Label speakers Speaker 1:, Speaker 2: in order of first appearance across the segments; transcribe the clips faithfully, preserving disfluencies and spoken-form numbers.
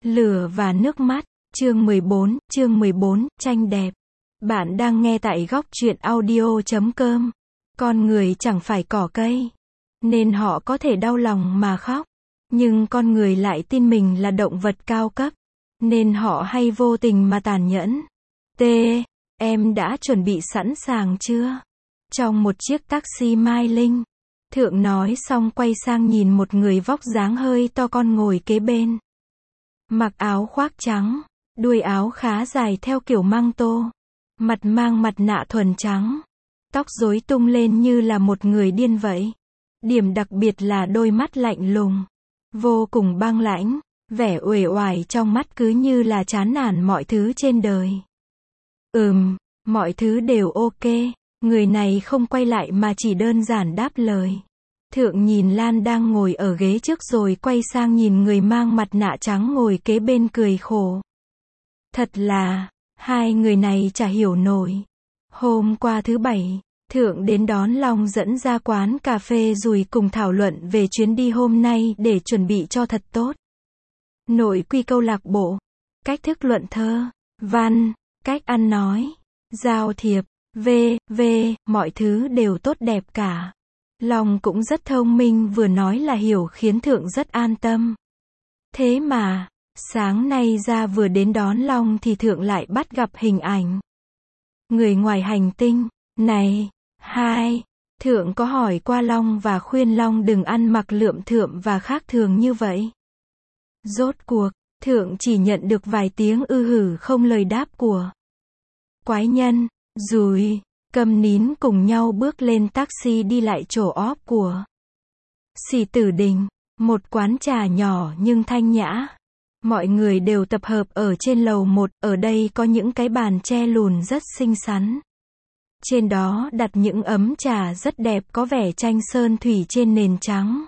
Speaker 1: Lửa và nước mắt, chương mười bốn, chương mười bốn, tranh đẹp. Bạn đang nghe tại góc truyện audio chấm com. Con người chẳng phải cỏ cây, nên họ có thể đau lòng mà khóc. Nhưng con người lại tin mình là động vật cao cấp, nên họ hay vô tình mà tàn nhẫn. T. Em đã chuẩn bị sẵn sàng chưa? Trong một chiếc taxi Mai Linh, Thượng nói xong quay sang nhìn một người vóc dáng hơi to con ngồi kế bên. Mặc áo khoác trắng, đuôi áo khá dài theo kiểu măng tô, mặt mang mặt nạ thuần trắng, tóc rối tung lên như là một người điên vậy. Điểm đặc biệt là đôi mắt lạnh lùng, vô cùng băng lãnh, vẻ uể oải trong mắt cứ như là chán nản mọi thứ trên đời. Ừm, mọi thứ đều ok, người này không quay lại mà chỉ đơn giản đáp lời. Thượng nhìn Lan đang ngồi ở ghế trước rồi quay sang nhìn người mang mặt nạ trắng ngồi kế bên cười khổ. Thật là, hai người này chả hiểu nổi. Hôm qua thứ bảy, Thượng đến đón Long dẫn ra quán cà phê rồi cùng thảo luận về chuyến đi hôm nay để chuẩn bị cho thật tốt. Nội quy câu lạc bộ, cách thức luận thơ, văn, cách ăn nói, giao thiệp, v, v, mọi thứ đều tốt đẹp cả. Long cũng rất thông minh, vừa nói là hiểu, khiến Thượng rất an tâm. Thế mà, sáng nay ra vừa đến đón Long thì Thượng lại bắt gặp hình ảnh người ngoài hành tinh. Này, hai, Thượng có hỏi qua Long và khuyên Long đừng ăn mặc lượm thượm và khác thường như vậy. Rốt cuộc, Thượng chỉ nhận được vài tiếng ư hử không lời đáp của quái nhân, rồi câm nín cùng nhau bước lên taxi đi lại chỗ off của Sĩ Tử Đình, một quán trà nhỏ nhưng thanh nhã. Mọi người đều tập hợp ở trên lầu một, ở đây có những cái bàn tre lùn rất xinh xắn. Trên đó đặt những ấm trà rất đẹp có vẻ tranh sơn thủy trên nền trắng.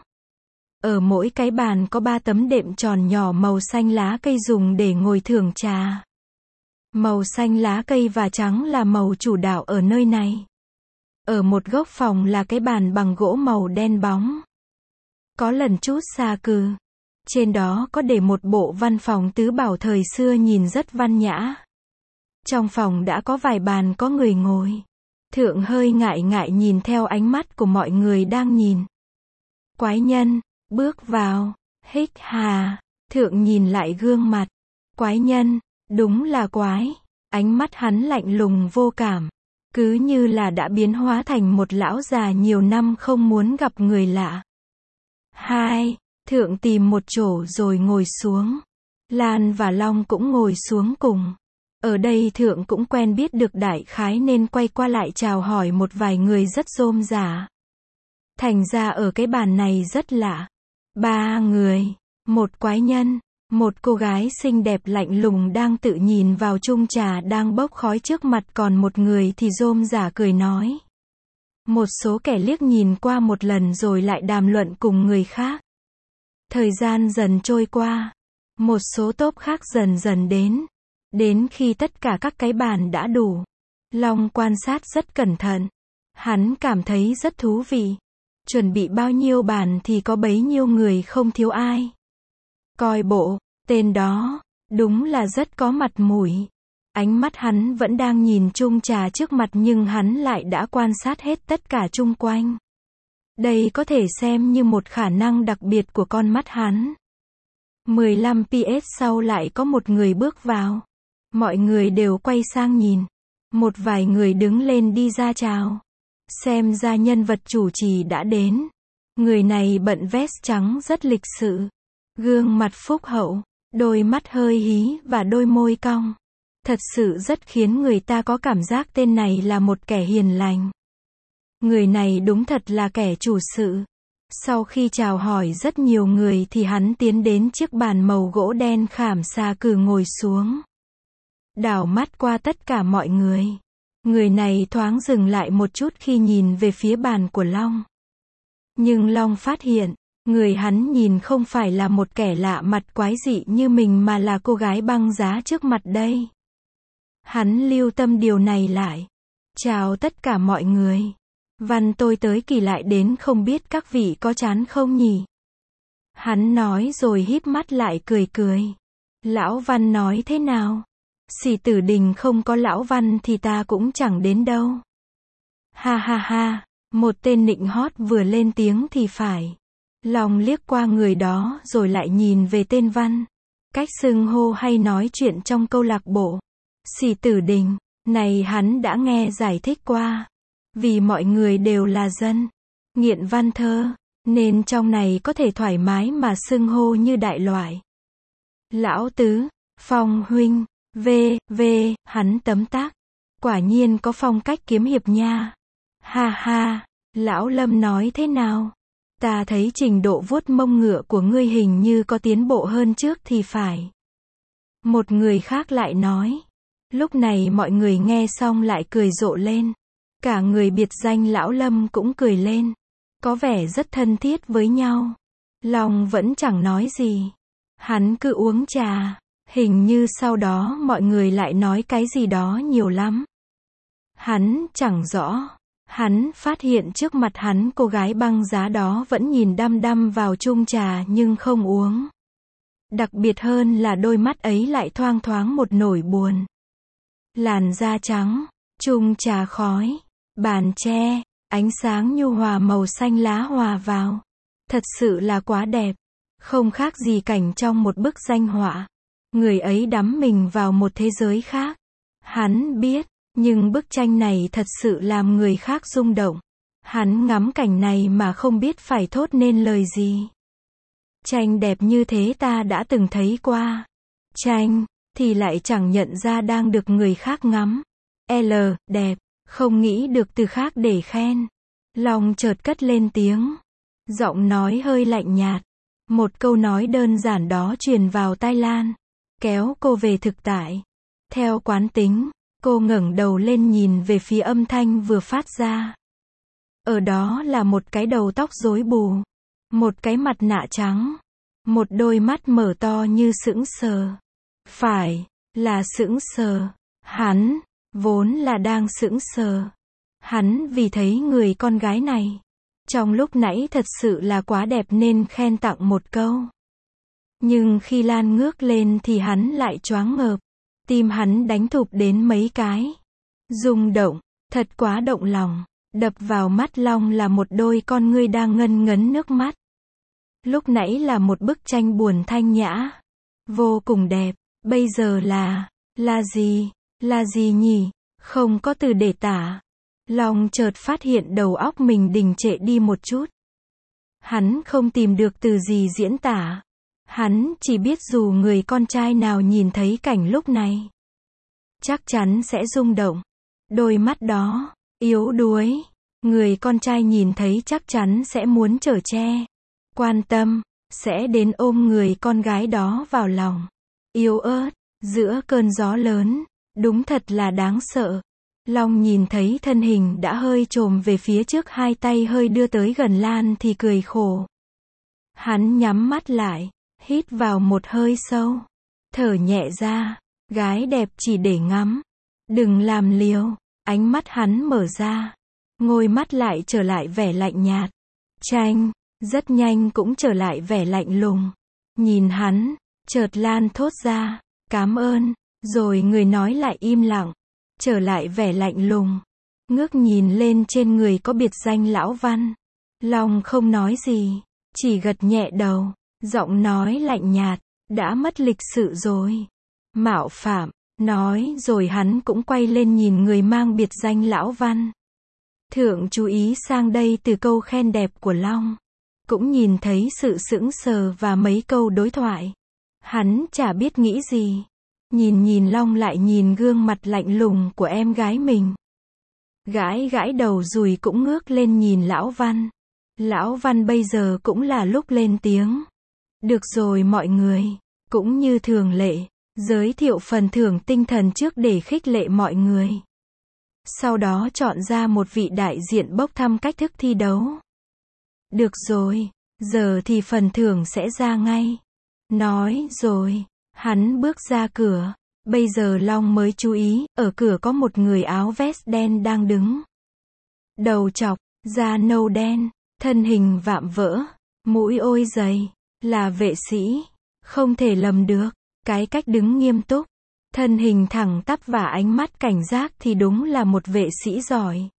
Speaker 1: Ở mỗi cái bàn có ba tấm đệm tròn nhỏ màu xanh lá cây dùng để ngồi thưởng trà. Màu xanh lá cây và trắng là màu chủ đạo ở nơi này. Ở một góc phòng là cái bàn bằng gỗ màu đen bóng. Có lần chút xa cừ. Trên đó có để một bộ văn phòng tứ bảo thời xưa nhìn rất văn nhã. Trong phòng đã có vài bàn có người ngồi. Thượng hơi ngại ngại nhìn theo ánh mắt của mọi người đang nhìn. Quái nhân, bước vào, hích hà. Thượng nhìn lại gương mặt. Quái nhân, đúng là quái. Ánh mắt hắn lạnh lùng vô cảm. Cứ như là đã biến hóa thành một lão già nhiều năm không muốn gặp người lạ. Hai, Thượng tìm một chỗ rồi ngồi xuống. Lan và Long cũng ngồi xuống cùng. Ở đây Thượng cũng quen biết được đại khái nên quay qua lại chào hỏi một vài người rất rôm rả. Thành ra ở cái bàn này rất lạ. Ba người, một quái nhân, một cô gái xinh đẹp lạnh lùng đang tự nhìn vào chung trà đang bốc khói trước mặt, còn một người thì rôm rả cười nói. Một số kẻ liếc nhìn qua một lần rồi lại đàm luận cùng người khác. Thời gian dần trôi qua, một số tốp khác dần dần đến. Đến khi tất cả các cái bàn đã đủ, Long quan sát rất cẩn thận. Hắn cảm thấy rất thú vị. Chuẩn bị bao nhiêu bàn thì có bấy nhiêu người, không thiếu ai. Coi bộ, tên đó, đúng là rất có mặt mũi. Ánh mắt hắn vẫn đang nhìn chung trà trước mặt nhưng hắn lại đã quan sát hết tất cả chung quanh. Đây có thể xem như một khả năng đặc biệt của con mắt hắn. mười lăm phút sau lại có một người bước vào. Mọi người đều quay sang nhìn. Một vài người đứng lên đi ra chào. Xem ra nhân vật chủ trì đã đến. Người này bận vest trắng rất lịch sự. Gương mặt phúc hậu, đôi mắt hơi hí và đôi môi cong. Thật sự rất khiến người ta có cảm giác tên này là một kẻ hiền lành. Người này đúng thật là kẻ chủ sự. Sau khi chào hỏi rất nhiều người thì hắn tiến đến chiếc bàn màu gỗ đen khảm xà cừ ngồi xuống. Đảo mắt qua tất cả mọi người. Người này thoáng dừng lại một chút khi nhìn về phía bàn của Long. Nhưng Long phát hiện, người hắn nhìn không phải là một kẻ lạ mặt quái dị như mình mà là cô gái băng giá trước mặt đây. Hắn lưu tâm điều này lại. Chào tất cả mọi người. Văn tôi tới kỳ lại đến, không biết các vị có chán không nhỉ? Hắn nói rồi híp mắt lại cười cười. Lão Văn nói thế nào? Sĩ Tử Đình không có Lão Văn thì ta cũng chẳng đến đâu. Ha ha ha, một tên nịnh hót vừa lên tiếng thì phải. Long liếc qua người đó rồi lại nhìn về tên Văn. Cách xưng hô hay nói chuyện trong câu lạc bộ. Sĩ Tử Đình, này hắn đã nghe giải thích qua. Vì mọi người đều là dân nghiện văn thơ, nên trong này có thể thoải mái mà xưng hô như đại loại. Lão Tứ, Phong huynh, v, v, hắn tấm tắc. Quả nhiên có phong cách kiếm hiệp nha. Ha ha, Lão Lâm nói thế nào? Ta thấy trình độ vuốt mông ngựa của ngươi hình như có tiến bộ hơn trước thì phải. Một người khác lại nói. Lúc này mọi người nghe xong lại cười rộ lên. Cả người biệt danh Lão Lâm cũng cười lên. Có vẻ rất thân thiết với nhau. Long vẫn chẳng nói gì. Hắn cứ uống trà. Hình như sau đó mọi người lại nói cái gì đó nhiều lắm. Hắn chẳng rõ. Hắn phát hiện trước mặt hắn cô gái băng giá đó vẫn nhìn đăm đăm vào chung trà nhưng không uống. Đặc biệt hơn là đôi mắt ấy lại thoang thoáng một nỗi buồn. Làn da trắng, chung trà khói, bàn tre, ánh sáng nhu hòa màu xanh lá hòa vào. Thật sự là quá đẹp. Không khác gì cảnh trong một bức danh họa. Người ấy đắm mình vào một thế giới khác. Hắn biết, nhưng bức tranh này thật sự làm người khác rung động. Hắn ngắm cảnh này mà không biết phải thốt nên lời gì. Tranh đẹp như thế ta đã từng thấy qua. Tranh, thì lại chẳng nhận ra đang được người khác ngắm. L, đẹp, không nghĩ được từ khác để khen. Long chợt cất lên tiếng. Giọng nói hơi lạnh nhạt. Một câu nói đơn giản đó truyền vào tai Lan. Kéo cô về thực tại. Theo quán tính, cô ngẩng đầu lên nhìn về phía âm thanh vừa phát ra. Ở đó là một cái đầu tóc rối bù. Một cái mặt nạ trắng. Một đôi mắt mở to như sững sờ. Phải, là sững sờ. Hắn, vốn là đang sững sờ. Hắn vì thấy người con gái này. Trong lúc nãy thật sự là quá đẹp nên khen tặng một câu. Nhưng khi Lan ngước lên thì hắn lại choáng ngợp. Tim hắn đánh thụp đến mấy cái. Rung động, thật quá động lòng. Đập vào mắt Long là một đôi con ngươi đang ngân ngấn nước mắt. Lúc nãy là một bức tranh buồn thanh nhã. Vô cùng đẹp. Bây giờ là, là gì? Là gì nhỉ? Không có từ để tả. Long chợt phát hiện đầu óc mình đình trệ đi một chút. Hắn không tìm được từ gì diễn tả. Hắn chỉ biết dù người con trai nào nhìn thấy cảnh lúc này, chắc chắn sẽ rung động. Đôi mắt đó, yếu đuối. Người con trai nhìn thấy chắc chắn sẽ muốn chở che, quan tâm, sẽ đến ôm người con gái đó vào lòng. Yếu ớt, giữa cơn gió lớn, đúng thật là đáng sợ. Long nhìn thấy thân hình đã hơi chồm về phía trước, hai tay hơi đưa tới gần Lan thì cười khổ. Hắn nhắm mắt lại, hít vào một hơi sâu, thở nhẹ ra. Gái đẹp chỉ để ngắm, đừng làm liều. Ánh mắt hắn mở ra, ngôi mắt lại trở lại vẻ lạnh nhạt. Tranh, rất nhanh cũng trở lại vẻ lạnh lùng. Nhìn hắn, chợt Lan thốt ra, cảm ơn, rồi người nói lại im lặng, trở lại vẻ lạnh lùng. Ngước nhìn lên trên người có biệt danh Lão Văn. Long không nói gì, chỉ gật nhẹ đầu, giọng nói lạnh nhạt, đã mất lịch sự rồi. Mạo phạm, nói rồi hắn cũng quay lên nhìn người mang biệt danh Lão Văn. Thượng chú ý sang đây từ câu khen đẹp của Long. Cũng nhìn thấy sự sững sờ và mấy câu đối thoại. Hắn chả biết nghĩ gì. Nhìn nhìn Long lại nhìn gương mặt lạnh lùng của em gái mình. Gãi gãi đầu rồi cũng ngước lên nhìn Lão Văn. Lão Văn bây giờ cũng là lúc lên tiếng. Được rồi mọi người, cũng như thường lệ, giới thiệu phần thưởng tinh thần trước để khích lệ mọi người. Sau đó chọn ra một vị đại diện bốc thăm cách thức thi đấu. Được rồi, giờ thì phần thưởng sẽ ra ngay. Nói rồi, hắn bước ra cửa. Bây giờ Long mới chú ý, ở cửa có một người áo vest đen đang đứng. Đầu chọc, da nâu đen, thân hình vạm vỡ, mũi ôi dày, là vệ sĩ. Không thể lầm được. Cái cách đứng nghiêm túc, thân hình thẳng tắp và ánh mắt cảnh giác thì đúng là một vệ sĩ giỏi.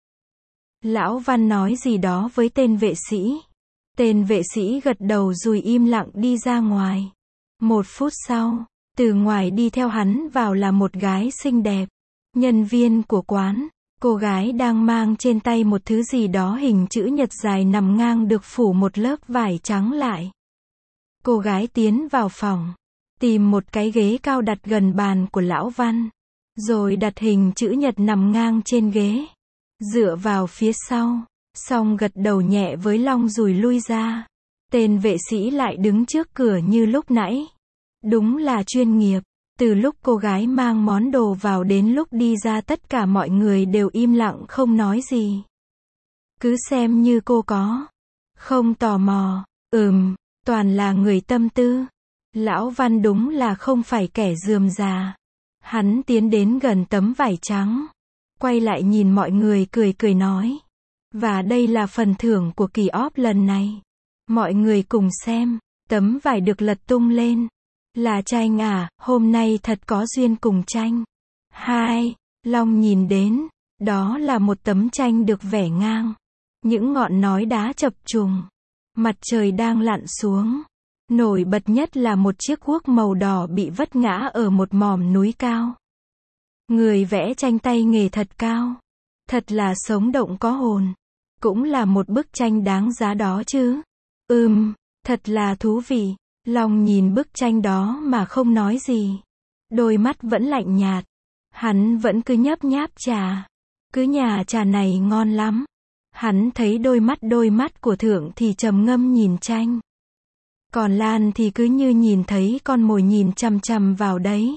Speaker 1: Lão Văn nói gì đó với tên vệ sĩ. Tên vệ sĩ gật đầu rồi im lặng đi ra ngoài. Một phút sau, từ ngoài đi theo hắn vào là một gái xinh đẹp. Nhân viên của quán. Cô gái đang mang trên tay một thứ gì đó hình chữ nhật dài nằm ngang được phủ một lớp vải trắng lại. Cô gái tiến vào phòng, tìm một cái ghế cao đặt gần bàn của Lão Văn, rồi đặt hình chữ nhật nằm ngang trên ghế. Dựa vào phía sau, xong gật đầu nhẹ với Long rồi lui ra. Tên vệ sĩ lại đứng trước cửa như lúc nãy. Đúng là chuyên nghiệp. Từ lúc cô gái mang món đồ vào đến lúc đi ra tất cả mọi người đều im lặng không nói gì. Cứ xem như cô có không tò mò. Ừm, toàn là người tâm tư. Lão Văn đúng là không phải kẻ rườm rà. Hắn tiến đến gần tấm vải trắng, quay lại nhìn mọi người cười cười nói. Và đây là phần thưởng của kỳ óp lần này. Mọi người cùng xem. Tấm vải được lật tung lên. Là tranh à, hôm nay thật có duyên cùng tranh. Hai, Long nhìn đến, đó là một tấm tranh được vẽ ngang. Những ngọn núi đá chập trùng. Mặt trời đang lặn xuống. Nổi bật nhất là một chiếc guốc màu đỏ bị vấp ngã ở một mỏm núi cao. Người vẽ tranh tay nghề thật cao. Thật là sống động có hồn. Cũng là một bức tranh đáng giá đó chứ. Ừm, thật là thú vị. Long nhìn bức tranh đó mà không nói gì. Đôi mắt vẫn lạnh nhạt. Hắn vẫn cứ nhấp nháp trà. Cứ nhà trà này ngon lắm. Hắn thấy đôi mắt đôi mắt của Thượng thì trầm ngâm nhìn tranh. Còn Lan thì cứ như nhìn thấy con mồi nhìn chằm chằm vào đấy.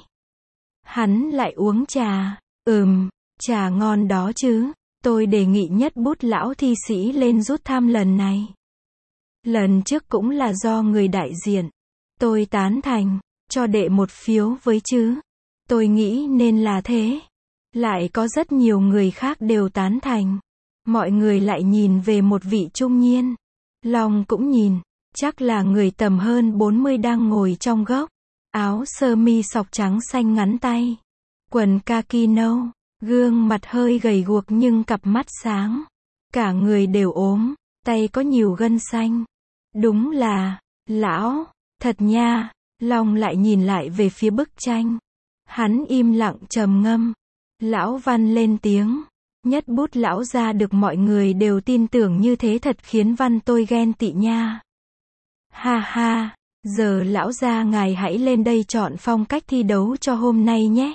Speaker 1: Hắn lại uống trà. Ừm, trà ngon đó chứ. Tôi đề nghị nhất bút lão thi sĩ lên rút thăm lần này. Lần trước cũng là do người đại diện. Tôi tán thành, cho đệ một phiếu với chứ. Tôi nghĩ nên là thế. Lại có rất nhiều người khác đều tán thành. Mọi người lại nhìn về một vị trung niên. Long cũng nhìn, chắc là người tầm hơn bốn mươi đang ngồi trong góc. Áo sơ mi sọc trắng xanh ngắn tay. Quần kaki nâu, gương mặt hơi gầy guộc nhưng cặp mắt sáng. Cả người đều ốm, tay có nhiều gân xanh. Đúng là, lão. Thật nha. Long lại nhìn lại về phía bức tranh. Hắn im lặng trầm ngâm. Lão Văn lên tiếng. Nhất bút lão ra được mọi người đều tin tưởng như thế thật khiến Văn tôi ghen tị nha. Ha ha, giờ lão gia ngài hãy lên đây chọn phong cách thi đấu cho hôm nay nhé.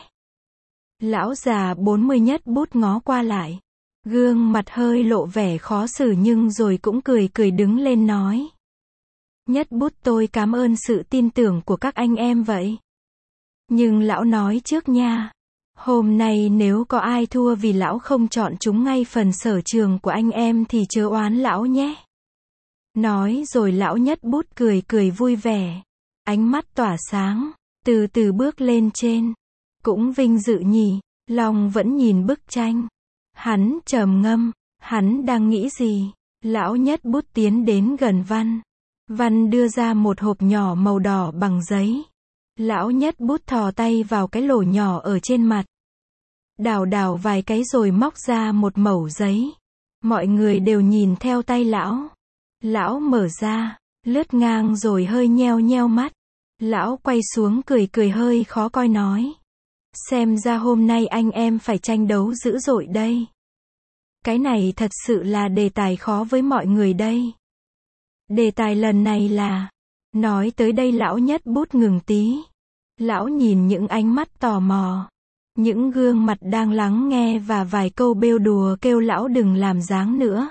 Speaker 1: Lão già bốn mươi nhất bút ngó qua lại. Gương mặt hơi lộ vẻ khó xử nhưng rồi cũng cười cười đứng lên nói. Nhất bút tôi cảm ơn sự tin tưởng của các anh em vậy. Nhưng lão nói trước nha. Hôm nay nếu có ai thua vì lão không chọn chúng ngay phần sở trường của anh em thì chớ oán lão nhé. Nói rồi lão nhất bút cười cười vui vẻ. Ánh mắt tỏa sáng. Từ từ bước lên trên. Cũng vinh dự nhỉ. Long vẫn nhìn bức tranh. Hắn trầm ngâm. Hắn đang nghĩ gì? Lão nhất bút tiến đến gần Văn. Văn đưa ra một hộp nhỏ màu đỏ bằng giấy. Lão nhất bút thò tay vào cái lỗ nhỏ ở trên mặt. Đào đào vài cái rồi móc ra một mẩu giấy. Mọi người đều nhìn theo tay lão. Lão mở ra, lướt ngang rồi hơi nheo nheo mắt. Lão quay xuống cười cười hơi khó coi nói. Xem ra hôm nay anh em phải tranh đấu dữ dội đây. Cái này thật sự là đề tài khó với mọi người đây. Đề tài lần này là... Nói tới đây lão nhất bút ngừng tí. Lão nhìn những ánh mắt tò mò. Những gương mặt đang lắng nghe và vài câu bêu đùa kêu lão đừng làm dáng nữa.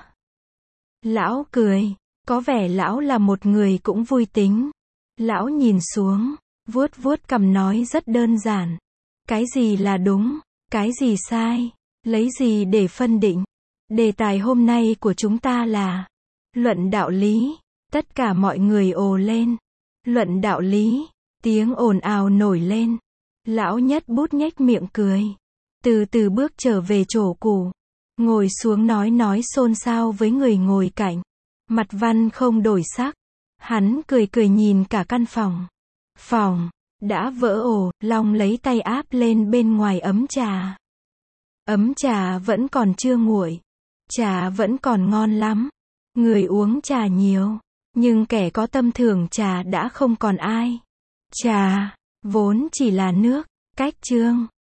Speaker 1: Lão cười. Có vẻ lão là một người cũng vui tính. Lão nhìn xuống, vuốt vuốt cằm nói rất đơn giản. Cái gì là đúng, cái gì sai, lấy gì để phân định. Đề tài hôm nay của chúng ta là luận đạo lý. Tất cả mọi người ồ lên. Luận đạo lý. Tiếng ồn ào nổi lên. Lão nhất bút nhếch miệng cười. Từ từ bước trở về chỗ cũ. Ngồi xuống nói nói xôn xao với người ngồi cạnh. Mặt Văn không đổi sắc. Hắn cười cười nhìn cả căn phòng. Phòng. đã vỡ ổ, Long lấy tay áp lên bên ngoài ấm trà. Ấm trà vẫn còn chưa nguội. Trà vẫn còn ngon lắm. Người uống trà nhiều. Nhưng kẻ có tâm thưởng trà đã không còn ai. Trà, vốn chỉ là nước. Cách chương